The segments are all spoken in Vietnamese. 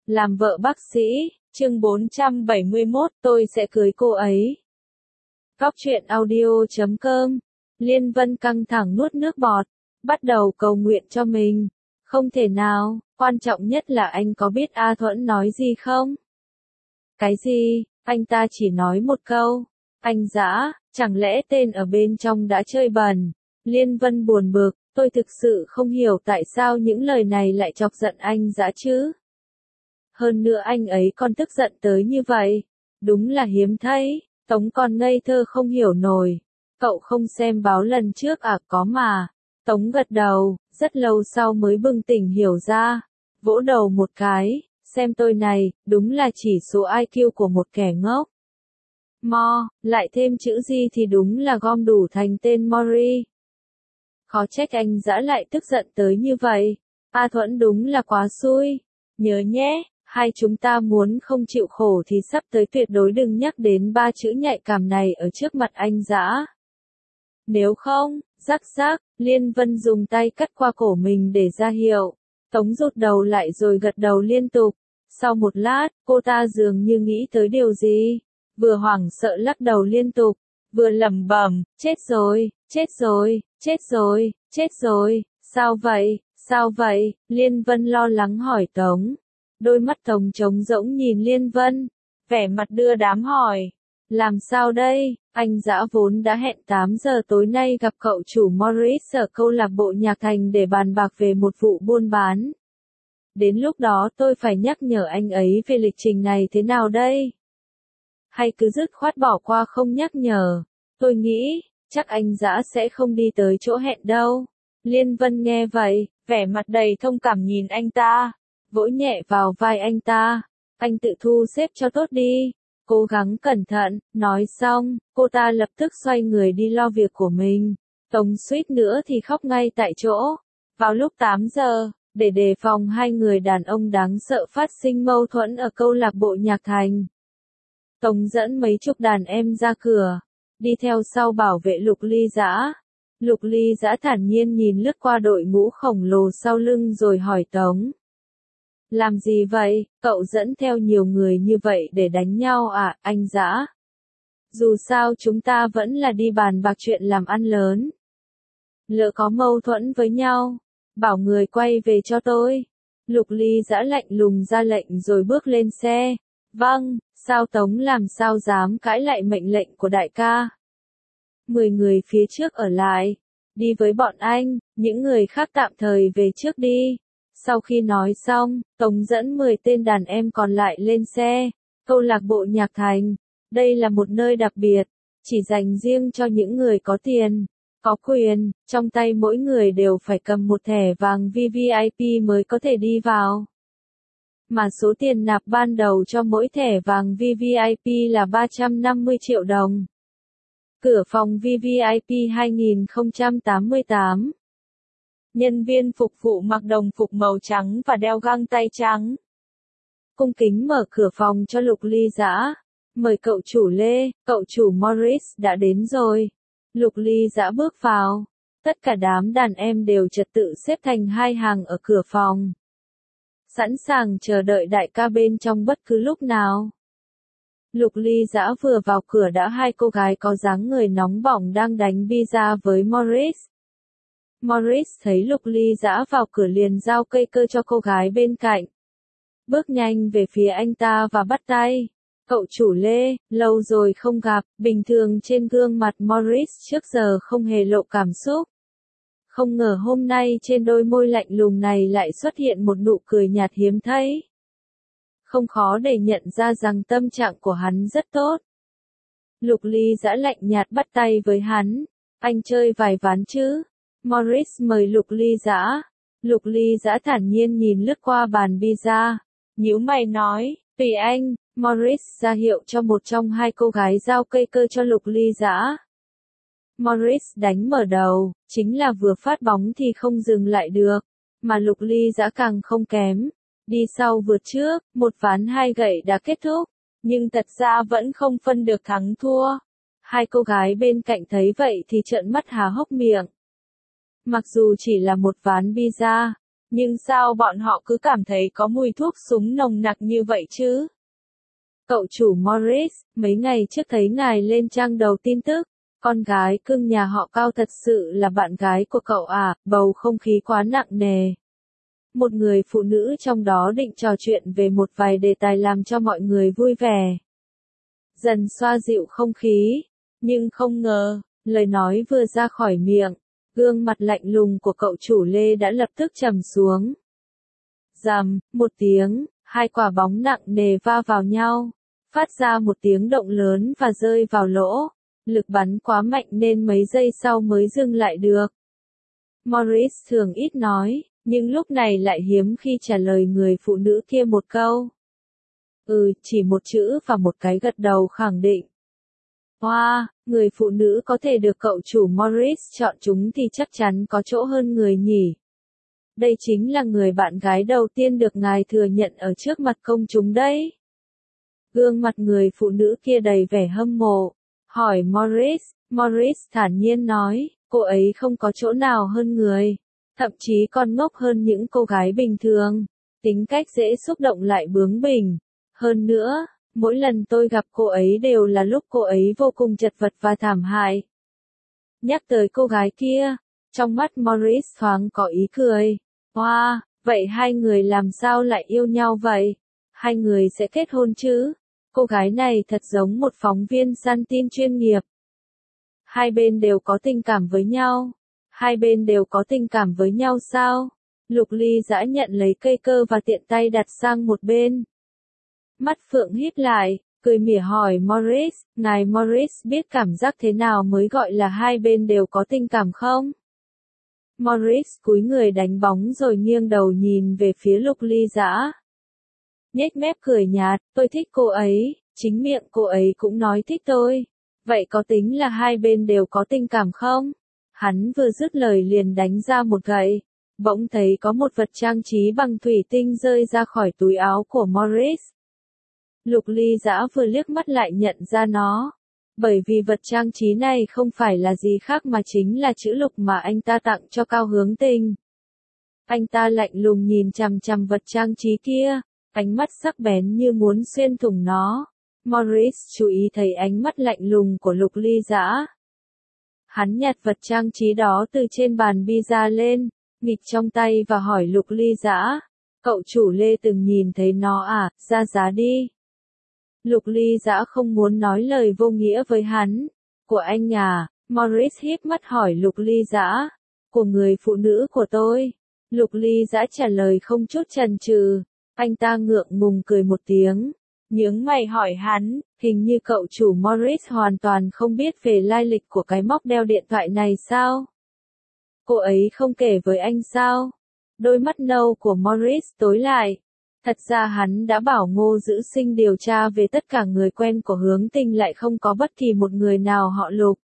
Làm vợ bác sĩ, chương 471, tôi sẽ cưới cô ấy. Góc truyện audio.com. Liên Vân căng thẳng nuốt nước bọt, bắt đầu cầu nguyện cho mình. Không thể nào, quan trọng nhất là anh có biết A Thuẫn nói gì không? Cái gì? Anh ta chỉ nói một câu. Anh Dã, chẳng lẽ tên ở bên trong đã chơi bẩn? Liên Vân buồn bực, tôi thực sự không hiểu tại sao những lời này lại chọc giận anh Dã chứ. Hơn nữa anh ấy còn tức giận tới như vậy. Đúng là hiếm thấy, Tống còn ngây thơ không hiểu nổi. Cậu không xem báo lần trước à? Có mà. Tống gật đầu, rất lâu sau mới bừng tỉnh hiểu ra. Vỗ đầu một cái, xem tôi này, đúng là chỉ số IQ của một kẻ ngốc. Lại thêm chữ gì thì đúng là gom đủ thành tên Mori. Khó trách anh Dã lại tức giận tới như vậy. A Thuẫn đúng là quá xui. Nhớ nhé, hai chúng ta muốn không chịu khổ thì sắp tới tuyệt đối đừng nhắc đến ba chữ nhạy cảm này ở trước mặt anh Dã. Nếu không, rắc rắc, Liên Vân dùng tay cắt qua cổ mình để ra hiệu. Tống rụt đầu lại rồi gật đầu liên tục. Sau một lát, cô ta dường như nghĩ tới điều gì. Vừa hoảng sợ lắc đầu liên tục, vừa lẩm bẩm, chết rồi, chết rồi, chết rồi, chết rồi, sao vậy, sao vậy? Liên Vân lo lắng hỏi Tống. Đôi mắt Tống trống rỗng nhìn Liên Vân, vẻ mặt đưa đám hỏi. Làm sao đây? Anh Dã vốn đã hẹn 8 giờ tối nay gặp cậu chủ Morris ở câu lạc bộ nhạc thành để bàn bạc về một vụ buôn bán. Đến lúc đó tôi phải nhắc nhở anh ấy về lịch trình này thế nào đây? Hay cứ dứt khoát bỏ qua không nhắc nhở? Tôi nghĩ, chắc anh Dã sẽ không đi tới chỗ hẹn đâu. Liên Vân nghe vậy, vẻ mặt đầy thông cảm nhìn anh ta, vỗ nhẹ vào vai anh ta. Anh tự thu xếp cho tốt đi, cố gắng cẩn thận. Nói xong, cô ta lập tức xoay người đi lo việc của mình. Tống suýt nữa thì khóc ngay tại chỗ. Vào lúc 8 giờ, để đề phòng hai người đàn ông đáng sợ phát sinh mâu thuẫn ở câu lạc bộ nhạc thành, Tống dẫn mấy chục đàn em ra cửa, đi theo sau bảo vệ Lục Ly Dã. Lục Ly Dã thản nhiên nhìn lướt qua đội ngũ khổng lồ sau lưng rồi hỏi Tống. Làm gì vậy, cậu dẫn theo nhiều người như vậy để đánh nhau à, anh Dã? Dù sao chúng ta vẫn là đi bàn bạc chuyện làm ăn lớn. Lỡ có mâu thuẫn với nhau, bảo người quay về cho tôi. Lục Ly Dã lạnh lùng ra lệnh rồi bước lên xe. Vâng, sao Tống làm sao dám cãi lại mệnh lệnh của đại ca. 10 người phía trước ở lại, đi với bọn anh, những người khác tạm thời về trước đi. Sau khi nói xong, Tống dẫn 10 tên đàn em còn lại lên xe. Câu lạc bộ nhạc thành, đây là một nơi đặc biệt, chỉ dành riêng cho những người có tiền, có quyền, trong tay mỗi người đều phải cầm một thẻ vàng VVIP mới có thể đi vào. Mà số tiền nạp ban đầu cho mỗi thẻ vàng VVIP là 350 triệu đồng. Cửa phòng VVIP 2088. Nhân viên phục vụ mặc đồng phục màu trắng và đeo găng tay trắng. Cung kính mở cửa phòng cho Lục Ly Dã. Mời cậu chủ Lê, cậu chủ Morris đã đến rồi. Lục Ly Dã bước vào. Tất cả đám đàn em đều trật tự xếp thành hai hàng ở cửa phòng, sẵn sàng chờ đợi đại ca bên trong bất cứ lúc nào. Lục Ly Dã vừa vào cửa đã hai cô gái có dáng người nóng bỏng đang đánh pizza với Morris. Morris thấy Lục Ly Dã vào cửa liền giao cây cơ cho cô gái bên cạnh. Bước nhanh về phía anh ta và bắt tay. Cậu chủ Lê, lâu rồi không gặp. Bình thường trên gương mặt Morris trước giờ không hề lộ cảm xúc. Không ngờ hôm nay trên đôi môi lạnh lùng này lại xuất hiện một nụ cười nhạt hiếm thấy. Không khó để nhận ra rằng tâm trạng của hắn rất tốt. Lục Ly Dã lạnh nhạt bắt tay với hắn. Anh chơi vài ván chứ? Morris mời Lục Ly Dã. Lục Ly Dã thản nhiên nhìn lướt qua bàn pizza. Nhíu mày nói, tùy anh. Morris ra hiệu cho một trong hai cô gái giao cây cơ cho Lục Ly Dã. Morris đánh mở đầu, chính là vừa phát bóng thì không dừng lại được, mà Lục Ly Dã càng không kém. Đi sau vượt trước, một ván hai gậy đã kết thúc, nhưng thật ra vẫn không phân được thắng thua. Hai cô gái bên cạnh thấy vậy thì trợn mắt há hốc miệng. Mặc dù chỉ là một ván pizza, Nhưng sao bọn họ cứ cảm thấy có mùi thuốc súng nồng nặc như vậy chứ? Cậu chủ Morris, mấy ngày trước thấy ngài lên trang đầu tin tức, con gái cưng nhà họ Cao thật sự là bạn gái của cậu à, bầu không khí quá nặng nề. Một người phụ nữ trong đó định trò chuyện về một vài đề tài làm cho mọi người vui vẻ. Dần xoa dịu không khí, nhưng không ngờ, lời nói vừa ra khỏi miệng, gương mặt lạnh lùng của cậu chủ Lê đã lập tức trầm xuống. Rầm, một tiếng, hai quả bóng nặng nề va vào nhau, phát ra một tiếng động lớn và rơi vào lỗ. Lực bắn quá mạnh nên mấy giây sau mới dừng lại được. Morris thường ít nói, nhưng lúc này lại hiếm khi trả lời người phụ nữ kia một câu. Chỉ một chữ và một cái gật đầu khẳng định. Wow, người phụ nữ có thể được cậu chủ Morris chọn chúng thì chắc chắn có chỗ hơn người nhỉ. Đây chính là người bạn gái đầu tiên được ngài thừa nhận ở trước mặt công chúng đấy. Gương mặt người phụ nữ kia đầy vẻ hâm mộ. Hỏi Morris, Morris thản nhiên nói, cô ấy không có chỗ nào hơn người. Thậm chí còn ngốc hơn những cô gái bình thường. Tính cách dễ xúc động lại bướng bỉnh. Hơn nữa, mỗi lần tôi gặp cô ấy đều là lúc cô ấy vô cùng chật vật và thảm hại. Nhắc tới cô gái kia, trong mắt Morris thoáng có ý cười. Wow, vậy hai người làm sao lại yêu nhau vậy? Hai người sẽ kết hôn chứ? Cô gái này thật giống một phóng viên săn tin chuyên nghiệp. Hai bên đều có tình cảm với nhau. Hai bên đều có tình cảm với nhau sao? Lục Ly Dã nhận lấy cây cơ và tiện tay đặt sang một bên. Mắt Phượng híp lại, cười mỉa hỏi Morris, ngài Morris biết cảm giác thế nào mới gọi là hai bên đều có tình cảm không? Morris cúi người đánh bóng rồi nghiêng đầu nhìn về phía Lục Ly Dã. Nhếch mép cười nhạt, tôi thích cô ấy, chính miệng cô ấy cũng nói thích tôi. Vậy có tính là hai bên đều có tình cảm không? Hắn vừa dứt lời liền đánh ra một gậy. Bỗng thấy có một vật trang trí bằng thủy tinh rơi ra khỏi túi áo của Morris. Lục Ly Dã vừa liếc mắt lại nhận ra nó. Bởi vì vật trang trí này không phải là gì khác mà chính là chữ lục mà anh ta tặng cho Cao Hướng Tình. Anh ta lạnh lùng nhìn chằm chằm vật trang trí kia, ánh mắt sắc bén như muốn xuyên thủng nó. Morris chú ý thấy ánh mắt lạnh lùng của Lục Ly Dã. Hắn nhặt vật trang trí đó từ trên bàn pizza lên, nghịch trong tay và hỏi Lục Ly Dã, cậu chủ Lê từng nhìn thấy nó à, ra giá đi. Lục Ly Dã không muốn nói lời vô nghĩa với hắn. Của anh à? Morris híp mắt hỏi Lục Ly Dã. Của người phụ nữ của tôi. Lục Ly Dã trả lời không chút chần chừ. Anh ta ngượng ngùng cười một tiếng. Nhướng mày hỏi hắn, hình như cậu chủ Morris hoàn toàn không biết về lai lịch của cái móc đeo điện thoại này sao? Cô ấy không kể với anh sao? Đôi mắt nâu của Morris tối lại. Thật ra hắn đã bảo Ngô Dữ Sinh điều tra về tất cả người quen của Hướng Tình lại không có bất kỳ một người nào họ Lục.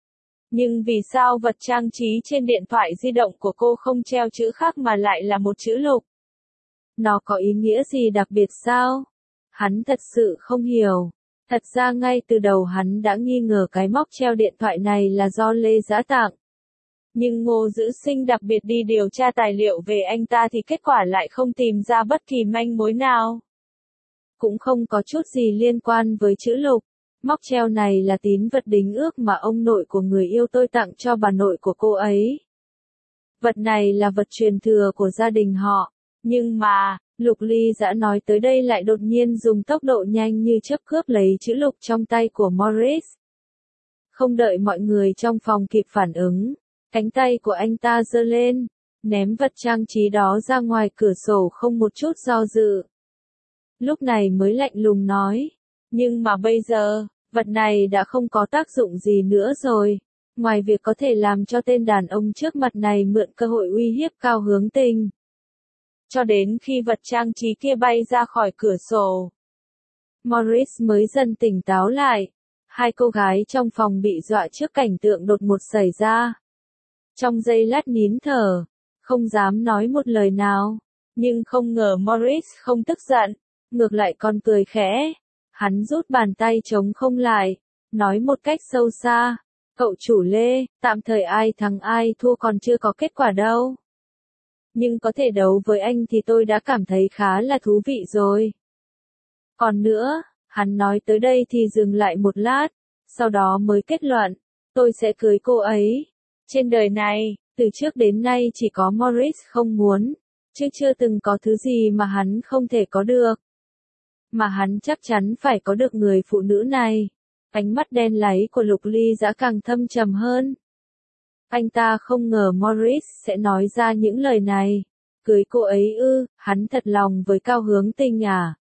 Nhưng vì sao vật trang trí trên điện thoại di động của cô không treo chữ khác mà lại là một chữ Lục? Nó có ý nghĩa gì đặc biệt sao? Hắn thật sự không hiểu. Thật ra ngay từ đầu hắn đã nghi ngờ cái móc treo điện thoại này là do Lê Dã tặng. Nhưng Ngô Dữ Sinh đặc biệt đi điều tra tài liệu về anh ta thì kết quả lại không tìm ra bất kỳ manh mối nào. Cũng không có chút gì liên quan với chữ Lục. Móc treo này là tín vật đính ước mà ông nội của người yêu tôi tặng cho bà nội của cô ấy. Vật này là vật truyền thừa của gia đình họ. Nhưng mà, Lục Ly Dã nói tới đây lại đột nhiên dùng tốc độ nhanh như chớp cướp lấy chữ Lục trong tay của Morris. Không đợi mọi người trong phòng kịp phản ứng. Cánh tay của anh ta giơ lên, ném vật trang trí đó ra ngoài cửa sổ không một chút do dự. Lúc này mới lạnh lùng nói, nhưng mà bây giờ, vật này đã không có tác dụng gì nữa rồi, ngoài việc có thể làm cho tên đàn ông trước mặt này mượn cơ hội uy hiếp Cao Hướng Tình. Cho đến khi vật trang trí kia bay ra khỏi cửa sổ, Morris mới dần tỉnh táo lại. Hai cô gái trong phòng bị dọa trước cảnh tượng đột ngột xảy ra. Trong giây lát nín thở, không dám nói một lời nào, nhưng không ngờ Morris không tức giận, ngược lại còn cười khẽ. Hắn rút bàn tay trống không lại, nói một cách sâu xa, cậu chủ Lê, tạm thời ai thắng ai thua còn chưa có kết quả đâu. Nhưng có thể đấu với anh thì tôi đã cảm thấy khá là thú vị rồi. Còn nữa, hắn nói tới đây thì dừng lại một lát, sau đó mới kết luận, tôi sẽ cưới cô ấy. Trên đời này, từ trước đến nay chỉ có Morris không muốn, chứ chưa từng có thứ gì mà hắn không thể có được. Mà hắn chắc chắn phải có được người phụ nữ này. Ánh mắt đen láy của Lục Ly Dã càng thâm trầm hơn. Anh ta không ngờ Morris sẽ nói ra những lời này. Cưới cô ấy ư, hắn thật lòng với Cao Hướng Tình à?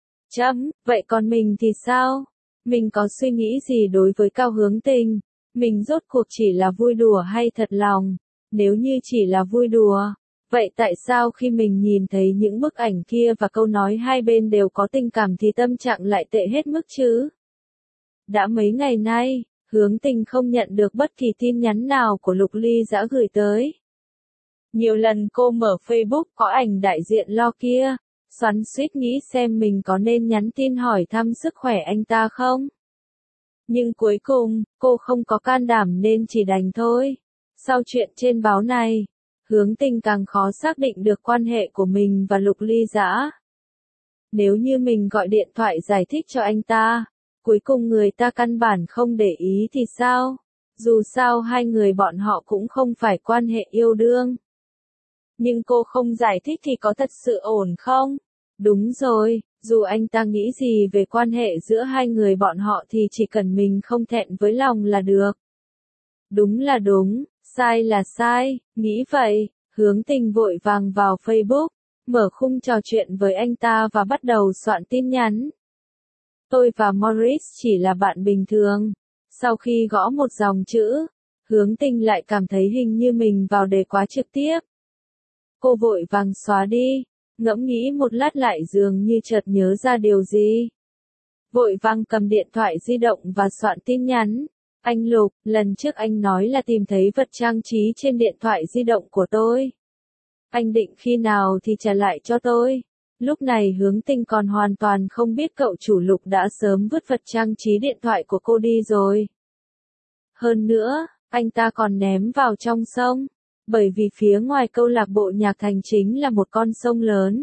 Vậy còn mình thì sao? Mình có suy nghĩ gì đối với Cao Hướng Tình? Mình rốt cuộc chỉ là vui đùa hay thật lòng? Nếu như chỉ là vui đùa, vậy tại sao khi mình nhìn thấy những bức ảnh kia và câu nói hai bên đều có tình cảm thì tâm trạng lại tệ hết mức chứ? Đã mấy ngày nay, Hướng Tình không nhận được bất kỳ tin nhắn nào của Lục Ly Dã gửi tới. Nhiều lần cô mở Facebook có ảnh đại diện Lo kia, xoắn xuýt nghĩ xem mình có nên nhắn tin hỏi thăm sức khỏe anh ta không. Nhưng cuối cùng, cô không có can đảm nên chỉ đành thôi. Sau chuyện trên báo này, Hướng Tình càng khó xác định được quan hệ của mình và Lục Ly Dã. Nếu như mình gọi điện thoại giải thích cho anh ta, cuối cùng người ta căn bản không để ý thì sao? Dù sao hai người bọn họ cũng không phải quan hệ yêu đương. Nhưng cô không giải thích thì có thật sự ổn không? Đúng rồi, dù anh ta nghĩ gì về quan hệ giữa hai người bọn họ thì chỉ cần mình không thẹn với lòng là được. Đúng là đúng, sai là sai, nghĩ vậy, Hướng Tình vội vàng vào Facebook, mở khung trò chuyện với anh ta và bắt đầu soạn tin nhắn. Tôi và Morris chỉ là bạn bình thường. Sau khi gõ một dòng chữ, Hướng Tình lại cảm thấy hình như mình vào đề quá trực tiếp. Cô vội vàng xóa đi, ngẫm nghĩ một lát lại dường như chợt nhớ ra điều gì. Vội vàng cầm điện thoại di động và soạn tin nhắn. Anh Lục, lần trước anh nói là tìm thấy vật trang trí trên điện thoại di động của tôi. Anh định khi nào thì trả lại cho tôi. Lúc này Hướng Tình còn hoàn toàn không biết cậu chủ Lục đã sớm vứt vật trang trí điện thoại của cô đi rồi. Hơn nữa, anh ta còn ném vào trong sông. Bởi vì phía ngoài câu lạc bộ nhạc thành chính là một con sông lớn.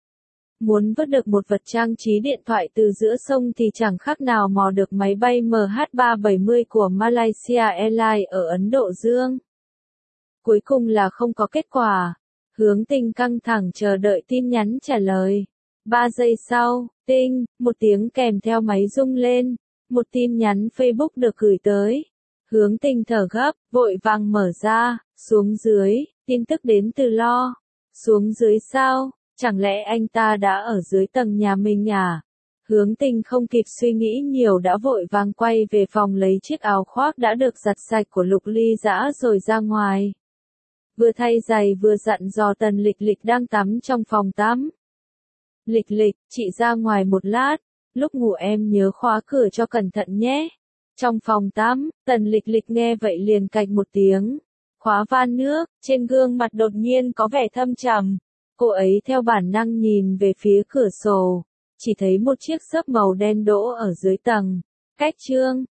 Muốn vớt được một vật trang trí điện thoại từ giữa sông thì chẳng khác nào mò được máy bay MH370 của Malaysia Airlines ở Ấn Độ Dương. Cuối cùng là không có kết quả. Hướng Tình căng thẳng chờ đợi tin nhắn trả lời. 3 giây sau, tinh, một tiếng kèm theo máy rung lên. Một tin nhắn Facebook được gửi tới. Hướng Tình thở gấp, vội vàng mở ra, xuống dưới, tin tức đến từ Lo. Xuống dưới sao? Chẳng lẽ anh ta đã ở dưới tầng nhà mình à? Hướng Tình không kịp suy nghĩ nhiều đã vội vàng quay về phòng lấy chiếc áo khoác đã được giặt sạch của Lục Ly Dã rồi ra ngoài. Vừa thay giày vừa dặn dò Tần Lịch Lịch đang tắm trong phòng tắm. Lịch Lịch, chị ra ngoài một lát, lúc ngủ em nhớ khóa cửa cho cẩn thận nhé. Trong phòng tắm, Tần Lịch Lịch nghe vậy liền cạch một tiếng. Khóa van nước, trên gương mặt đột nhiên có vẻ thâm trầm. Cô ấy theo bản năng nhìn về phía cửa sổ, chỉ thấy một chiếc xốp màu đen đỗ ở dưới tầng. Cách chương